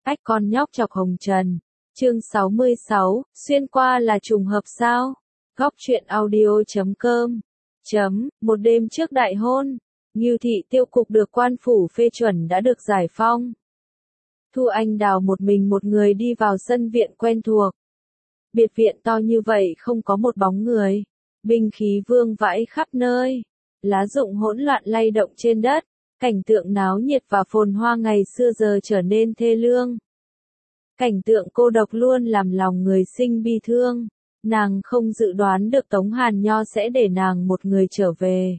Ách con nhóc chọc hồng trần. Chương 66, xuyên qua là trùng hợp sao? Góc truyện audio.com. Một đêm trước đại hôn, Ngưu Thị Tiêu Cục được quan phủ phê chuẩn đã được giải phong. Thu Anh Đào một mình một người đi vào sân viện quen thuộc. Biệt viện to như vậy không có một bóng người, binh khí vương vãi khắp nơi, lá rụng hỗn loạn lay động trên đất, cảnh tượng náo nhiệt và phồn hoa ngày xưa giờ trở nên thê lương. Cảnh tượng cô độc luôn làm lòng người sinh bi thương, nàng không dự đoán được Tống Hàn Nho sẽ để nàng một người trở về.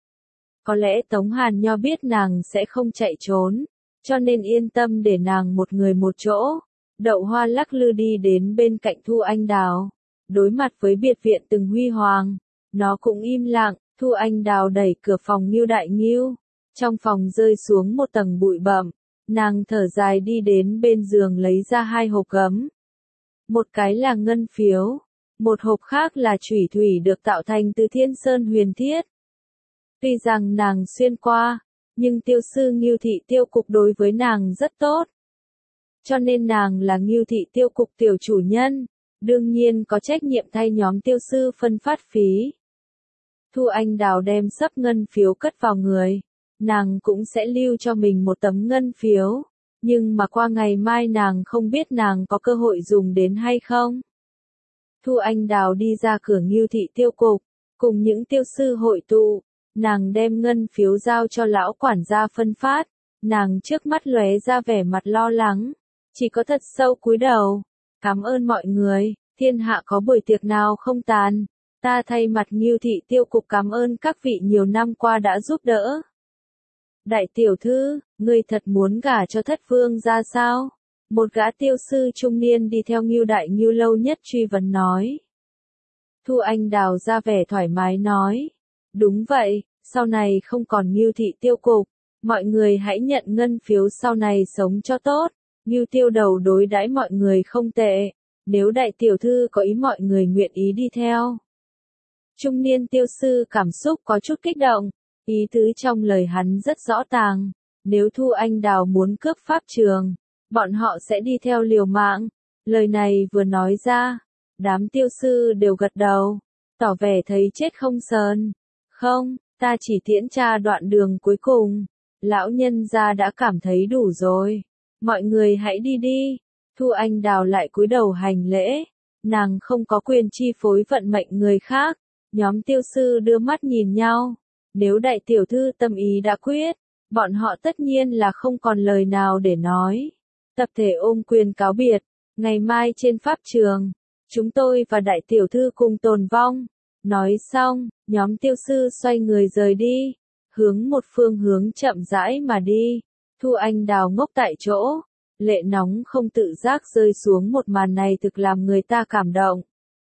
Có lẽ Tống Hàn Nho biết nàng sẽ không chạy trốn, cho nên yên tâm để nàng một người một chỗ. Đậu Hoa lắc lư đi đến bên cạnh Thu Anh Đào, đối mặt với biệt viện từng huy hoàng, nó cũng im lặng. Thu Anh Đào đẩy cửa phòng Ngưu Đại Ngưu, trong phòng rơi xuống một tầng bụi bặm, nàng thở dài đi đến bên giường lấy ra hai hộp gấm. Một cái là ngân phiếu, một hộp khác là chủy thủy được tạo thành từ thiên sơn huyền thiết. Tuy rằng nàng xuyên qua, nhưng tiêu sư Ngưu Thị Tiêu Cục đối với nàng rất tốt. Cho nên nàng là Ngưu Thị Tiêu Cục tiểu chủ nhân, đương nhiên có trách nhiệm thay nhóm tiêu sư phân phát phí. Thu Anh Đào đem sấp ngân phiếu cất vào người, nàng cũng sẽ lưu cho mình một tấm ngân phiếu, nhưng mà qua ngày mai nàng không biết nàng có cơ hội dùng đến hay không. Thu Anh Đào đi ra cửa Ngưu Thị Tiêu Cục, cùng những tiêu sư hội tụ, nàng đem ngân phiếu giao cho lão quản gia phân phát, nàng trước mắt lóe ra vẻ mặt lo lắng, chỉ có thật sâu cúi đầu. Cảm ơn mọi người, thiên hạ có buổi tiệc nào không tàn, ta thay mặt Ngưu Thị Tiêu Cục cảm ơn các vị nhiều năm qua đã giúp đỡ. Đại tiểu thư, ngươi thật muốn gả cho Thất Vương ra sao? Một gã tiêu sư trung niên đi theo Ngưu Đại Ngưu lâu nhất truy vấn nói. Thu Anh Đào ra vẻ thoải mái nói. Đúng vậy, sau này không còn Ngưu Thị Tiêu Cục, mọi người hãy nhận ngân phiếu sau này sống cho tốt. Ngưu Tiêu Đầu đối đãi mọi người không tệ, nếu đại tiểu thư có ý mọi người nguyện ý đi theo. Trung niên tiêu sư cảm xúc có chút kích động, ý tứ trong lời hắn rất rõ ràng, nếu Thu Anh Đào muốn cướp pháp trường, bọn họ sẽ đi theo liều mạng. Lời này vừa nói ra, đám tiêu sư đều gật đầu, tỏ vẻ thấy chết không sờn. Không, ta chỉ tiễn cha đoạn đường cuối cùng, lão nhân gia đã cảm thấy đủ rồi. Mọi người hãy đi đi. Thu Anh Đào lại cúi đầu hành lễ, nàng không có quyền chi phối vận mệnh người khác. Nhóm tiêu sư đưa mắt nhìn nhau, nếu đại tiểu thư tâm ý đã quyết, bọn họ tất nhiên là không còn lời nào để nói. Tập thể ôm quyền cáo biệt, ngày mai trên pháp trường, chúng tôi và đại tiểu thư cùng tồn vong. Nói xong, nhóm tiêu sư xoay người rời đi, hướng một phương hướng chậm rãi mà đi. Thu Anh Đào ngốc tại chỗ, lệ nóng không tự giác rơi xuống. Một màn này thực làm người ta cảm động.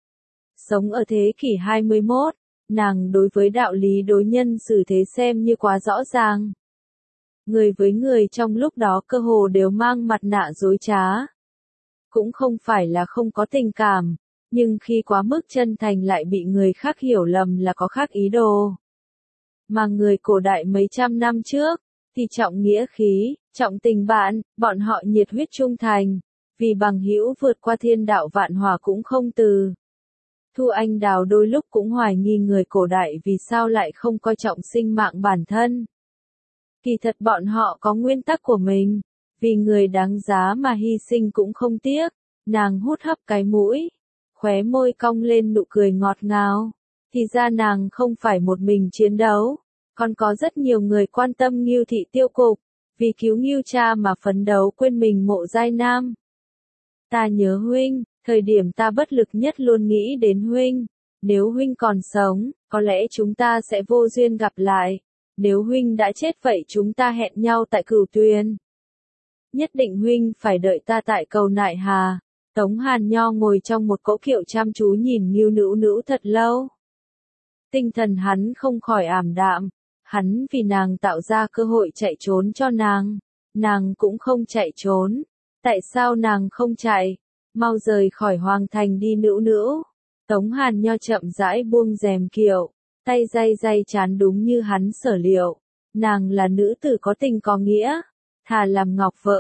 Sống ở thế kỷ 21, nàng đối với đạo lý đối nhân xử thế xem như quá rõ ràng. Người với người trong lúc đó cơ hồ đều mang mặt nạ dối trá. Cũng không phải là không có tình cảm, nhưng khi quá mức chân thành lại bị người khác hiểu lầm là có khác ý đồ. Mà người cổ đại mấy trăm năm trước, thì trọng nghĩa khí, trọng tình bạn, bọn họ nhiệt huyết trung thành, vì bằng hữu vượt qua thiên đạo vạn hòa cũng không từ. Thu Anh Đào đôi lúc cũng hoài nghi người cổ đại vì sao lại không coi trọng sinh mạng bản thân. Kỳ thật bọn họ có nguyên tắc của mình, vì người đáng giá mà hy sinh cũng không tiếc. Nàng hút hấp cái mũi, khóe môi cong lên nụ cười ngọt ngào. Thì ra nàng không phải một mình chiến đấu, còn có rất nhiều người quan tâm Ngưu Thị Tiêu Cục, vì cứu Ngưu cha mà phấn đấu quên mình mộ giai nam. Ta nhớ huynh, thời điểm ta bất lực nhất luôn nghĩ đến huynh. Nếu huynh còn sống, có lẽ chúng ta sẽ vô duyên gặp lại. Nếu huynh đã chết vậy chúng ta hẹn nhau tại Cửu Tuyền. Nhất định huynh phải đợi ta tại cầu Nại Hà. Tống Hàn Nho ngồi trong một cỗ kiệu chăm chú nhìn Ngưu Nữu Nữu thật lâu. Tinh thần hắn không khỏi ảm đạm, hắn vì nàng tạo ra cơ hội chạy trốn cho nàng cũng không chạy trốn. Tại sao nàng không chạy? Mau rời khỏi hoàng thành đi Nữu Nữu. Tống Hàn Nho chậm rãi buông rèm kiệu, tay day chán đúng như hắn sở liệu. Nàng là nữ tử có tình có nghĩa, thà làm ngọc vỡ,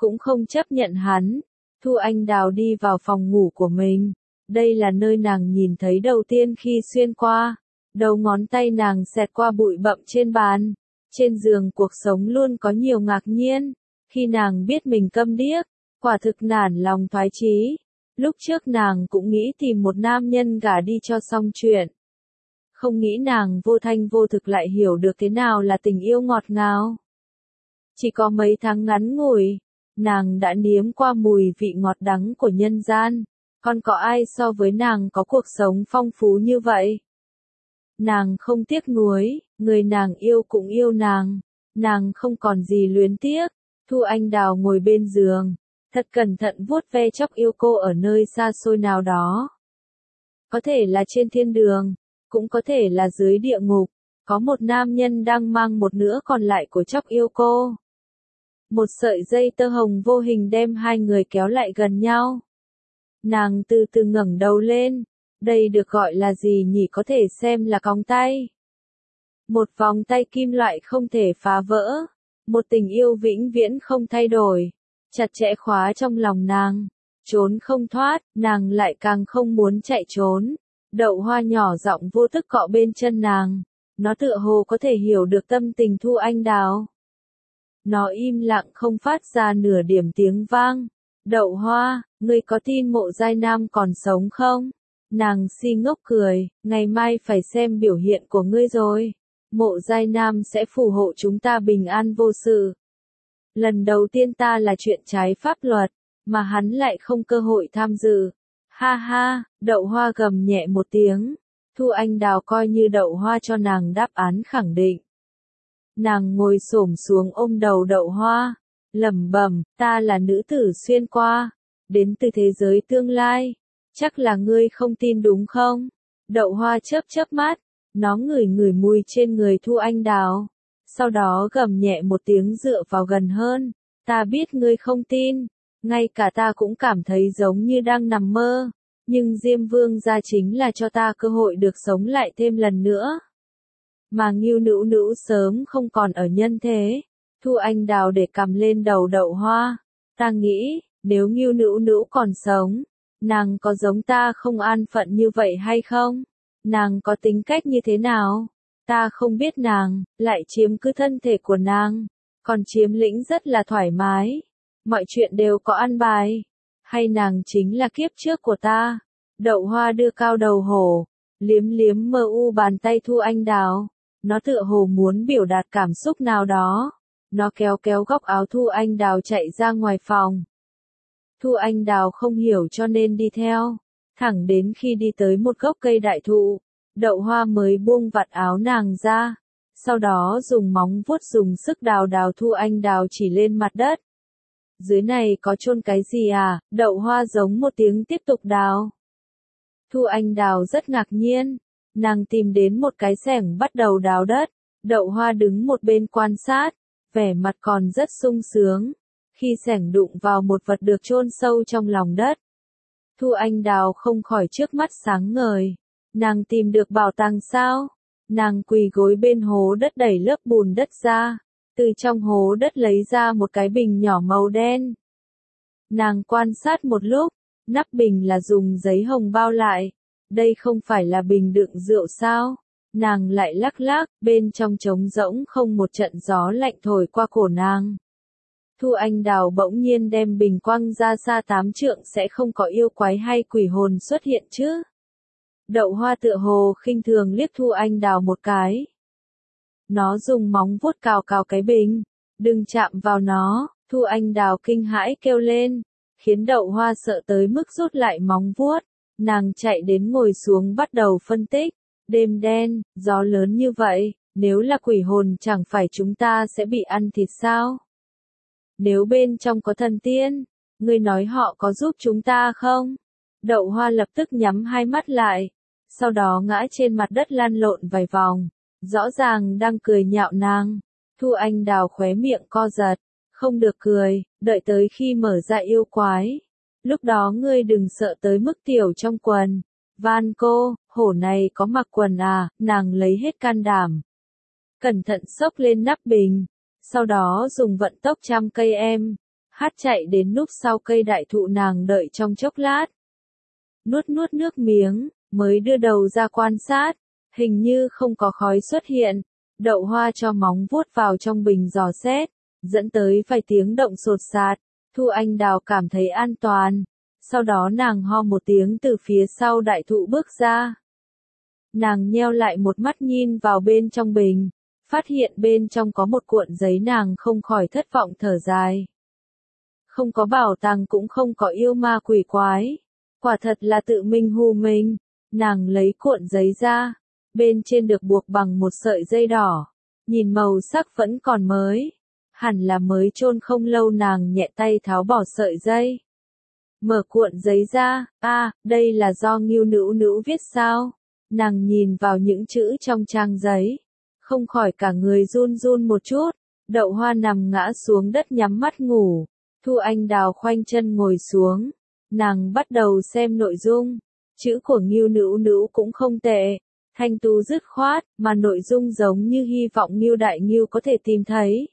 cũng không chấp nhận hắn. Thu Anh Đào đi vào phòng ngủ của mình. Đây là nơi nàng nhìn thấy đầu tiên khi xuyên qua. Đầu ngón tay nàng xẹt qua bụi bặm trên bàn. Trên giường cuộc sống luôn có nhiều ngạc nhiên. Khi nàng biết mình câm điếc, quả thực nản lòng thoái chí. Lúc trước nàng cũng nghĩ tìm một nam nhân gả đi cho xong chuyện. Không nghĩ nàng vô thanh vô thực lại hiểu được thế nào là tình yêu ngọt ngào. Chỉ có mấy tháng ngắn ngủi, nàng đã nếm qua mùi vị ngọt đắng của nhân gian. Còn có ai so với nàng có cuộc sống phong phú như vậy? Nàng không tiếc nuối, người nàng yêu cũng yêu nàng. Nàng không còn gì luyến tiếc. Thu Anh Đào ngồi bên giường, thật cẩn thận vuốt ve chóc yêu cô ở nơi xa xôi nào đó. Có thể là trên thiên đường, cũng có thể là dưới địa ngục, có một nam nhân đang mang một nửa còn lại của chóc yêu cô. Một sợi dây tơ hồng vô hình đem hai người kéo lại gần nhau. Nàng từ từ ngẩng đầu lên, đây được gọi là gì nhỉ, có thể xem là còng tay. Một vòng tay kim loại không thể phá vỡ, một tình yêu vĩnh viễn không thay đổi, chặt chẽ khóa trong lòng nàng. Trốn không thoát, nàng lại càng không muốn chạy trốn. Đậu Hoa nhỏ giọng vô thức cọ bên chân nàng. Nó tựa hồ có thể hiểu được tâm tình Thu Anh Đào. Nó im lặng không phát ra nửa điểm tiếng vang. Đậu Hoa, ngươi có tin Mộ Giai Nam còn sống không? Nàng si ngốc cười, ngày mai phải xem biểu hiện của ngươi rồi. Mộ Giai Nam sẽ phù hộ chúng ta bình an vô sự. Lần đầu tiên ta là chuyện trái pháp luật, mà hắn lại không cơ hội tham dự. Ha ha, Đậu Hoa gầm nhẹ một tiếng. Thu Anh Đào coi như Đậu Hoa cho nàng đáp án khẳng định. Nàng ngồi xổm xuống ôm đầu Đậu Hoa, lẩm bẩm, ta là nữ tử xuyên qua, đến từ thế giới tương lai. Chắc là ngươi không tin đúng không? Đậu Hoa chớp chớp mắt, nó ngửi ngửi mùi trên người Thu Anh Đào. Sau đó gầm nhẹ một tiếng dựa vào gần hơn. Ta biết ngươi không tin, ngay cả ta cũng cảm thấy giống như đang nằm mơ. Nhưng Diêm Vương gia chính là cho ta cơ hội được sống lại thêm lần nữa. Mà Ngưu Nữu Nữu sớm không còn ở nhân thế. Thu Anh Đào để cầm lên đầu Đậu Hoa. Ta nghĩ, nếu Ngưu Nữu Nữu còn sống, nàng có giống ta không an phận như vậy hay không? Nàng có tính cách như thế nào? Ta không biết nàng, lại chiếm cứ thân thể của nàng, còn chiếm lĩnh rất là thoải mái. Mọi chuyện đều có ăn bài. Hay nàng chính là kiếp trước của ta? Đậu Hoa đưa cao đầu hổ, liếm liếm mờ u bàn tay Thu Anh Đào. Nó tựa hồ muốn biểu đạt cảm xúc nào đó. Nó kéo kéo góc áo Thu Anh Đào chạy ra ngoài phòng. Thu Anh Đào không hiểu cho nên đi theo. Thẳng đến khi đi tới một gốc cây đại thụ, Đậu Hoa mới buông vạt áo nàng ra. Sau đó dùng móng vuốt dùng sức đào đào Thu Anh Đào chỉ lên mặt đất. Dưới này có chôn cái gì à? Đậu Hoa giống một tiếng tiếp tục đào. Thu Anh Đào rất ngạc nhiên. Nàng tìm đến một cái xẻng bắt đầu đào đất. Đậu Hoa đứng một bên quan sát, vẻ mặt còn rất sung sướng. Khi xẻng đụng vào một vật được chôn sâu trong lòng đất, Thu Anh Đào không khỏi trước mắt sáng ngời. Nàng tìm được bảo tàng sao? Nàng quỳ gối bên hố đất đẩy lớp bùn đất ra. Từ trong hố đất lấy ra một cái bình nhỏ màu đen. Nàng quan sát một lúc, nắp bình là dùng giấy hồng bao lại. Đây không phải là bình đựng rượu sao? Nàng lại lắc lắc, bên trong trống rỗng không một trận gió lạnh thổi qua cổ nàng. Thu Anh Đào bỗng nhiên đem bình quăng ra xa 8 trượng, sẽ không có yêu quái hay quỷ hồn xuất hiện chứ? Đậu Hoa tựa hồ khinh thường liếc Thu Anh Đào một cái. Nó dùng móng vuốt cào cào cái bình. Đừng chạm vào nó, Thu Anh Đào kinh hãi kêu lên, khiến Đậu Hoa sợ tới mức rút lại móng vuốt. Nàng chạy đến ngồi xuống bắt đầu phân tích. Đêm đen, gió lớn như vậy, nếu là quỷ hồn chẳng phải chúng ta sẽ bị ăn thịt sao? Nếu bên trong có thần tiên, ngươi nói họ có giúp chúng ta không? Đậu Hoa lập tức nhắm hai mắt lại, sau đó ngã trên mặt đất lăn lộn vài vòng, rõ ràng đang cười nhạo nàng. Thu Anh Đào khóe miệng co giật, không được cười, đợi tới khi mở ra yêu quái. Lúc đó ngươi đừng sợ tới mức tiểu trong quần. Van cô, hổ này có mặc quần à? Nàng lấy hết can đảm. Cẩn thận xốc lên nắp bình. Sau đó dùng vận tốc 100 cây em. Hát chạy đến núp sau cây đại thụ nàng đợi trong chốc lát. Nuốt nuốt nước miếng, mới đưa đầu ra quan sát, hình như không có khói xuất hiện. Đậu Hoa cho móng vuốt vào trong bình dò xét, dẫn tới vài tiếng động sột sạt. Thu Anh Đào cảm thấy an toàn. Sau đó nàng ho một tiếng từ phía sau đại thụ bước ra. Nàng nheo lại một mắt nhìn vào bên trong bình, phát hiện bên trong có một cuộn giấy, nàng không khỏi thất vọng thở dài. Không có bảo tàng cũng không có yêu ma quỷ quái, quả thật là tự mình hù mình. Nàng lấy cuộn giấy ra, bên trên được buộc bằng một sợi dây đỏ, nhìn màu sắc vẫn còn mới, hẳn là mới chôn không lâu. Nàng nhẹ tay tháo bỏ sợi dây, mở cuộn giấy ra. Đây là do Ngưu Nữu Nữu viết sao? Nàng nhìn vào những chữ trong trang giấy, không khỏi cả người run run một chút. Đậu Hoa nằm ngã xuống đất nhắm mắt ngủ. Thu Anh Đào khoanh chân ngồi xuống, nàng bắt đầu xem nội dung. Chữ của Ngưu Nữu Nữu cũng không tệ, thanh tú dứt khoát, mà nội dung giống như hy vọng Ngưu Đại Ngưu có thể tìm thấy.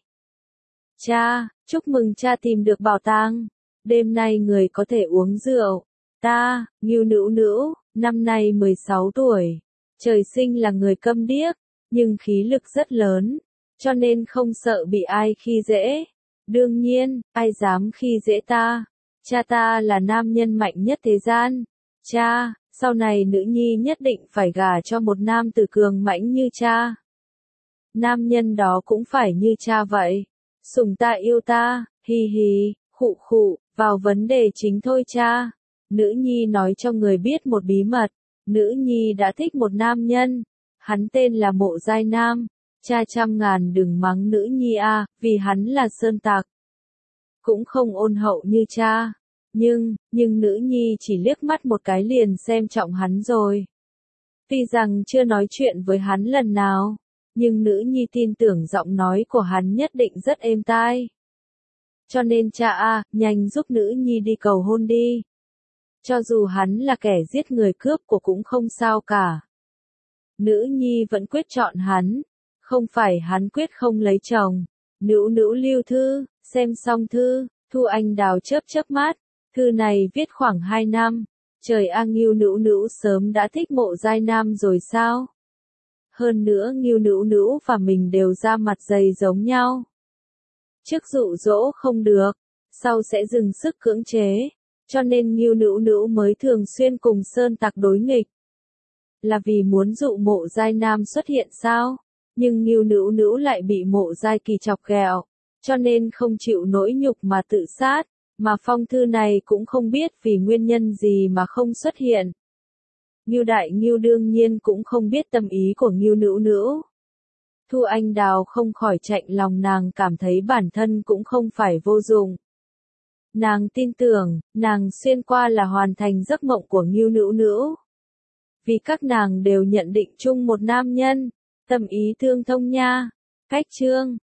Cha, chúc mừng cha tìm được bảo tàng. Đêm nay người có thể uống rượu. Ta, Ngưu Nữu Nữu, năm nay 16 tuổi. Trời sinh là người câm điếc, nhưng khí lực rất lớn, cho nên không sợ bị ai khi dễ. Đương nhiên, ai dám khi dễ ta? Cha ta là nam nhân mạnh nhất thế gian. Cha, sau này nữ nhi nhất định phải gả cho một nam tử cường mãnh như cha. Nam nhân đó cũng phải như cha vậy. Sủng ta yêu ta, hi hi, khụ khụ, vào vấn đề chính thôi cha. Nữ nhi nói cho người biết một bí mật. Nữ nhi đã thích một nam nhân. Hắn tên là Mộ Giai Nam. Cha trăm ngàn đừng mắng nữ nhi vì hắn là sơn tặc. Cũng không ôn hậu như cha. Nhưng nữ nhi chỉ liếc mắt một cái liền xem trọng hắn rồi. Tuy rằng chưa nói chuyện với hắn lần nào, nhưng nữ nhi tin tưởng giọng nói của hắn nhất định rất êm tai. Cho nên cha nhanh giúp nữ nhi đi cầu hôn đi. Cho dù hắn là kẻ giết người cướp của cũng không sao cả. Nữ nhi vẫn quyết chọn hắn, không phải hắn quyết không lấy chồng. Nữu Nữu lưu thư, xem xong thư, Thu Anh Đào chớp chớp mắt. Thư này viết khoảng 2 năm. Trời Ngưu Nữu Nữu sớm đã thích Mộ Giai Nam rồi sao? Hơn nữa Ngưu Nữu Nữu và mình đều da mặt dày giống nhau. Trước dụ dỗ không được, sau sẽ dừng sức cưỡng chế, cho nên Ngưu Nữu Nữu mới thường xuyên cùng sơn tặc đối nghịch. Là vì muốn dụ Mộ Giai Nam xuất hiện sao? Nhưng Ngưu Nữu Nữu lại bị Mộ Giai Kỳ chọc ghẹo, cho nên không chịu nỗi nhục mà tự sát. Mà phong thư này cũng không biết vì nguyên nhân gì mà không xuất hiện. Ngưu Đại Ngưu đương nhiên cũng không biết tâm ý của Ngưu Nữu Nữu. Thu Anh Đào không khỏi chạnh lòng, nàng cảm thấy bản thân cũng không phải vô dụng. Nàng tin tưởng, nàng xuyên qua là hoàn thành giấc mộng của Ngưu Nữu Nữu. Vì các nàng đều nhận định chung một nam nhân, tâm ý tương thông nha. Cách chương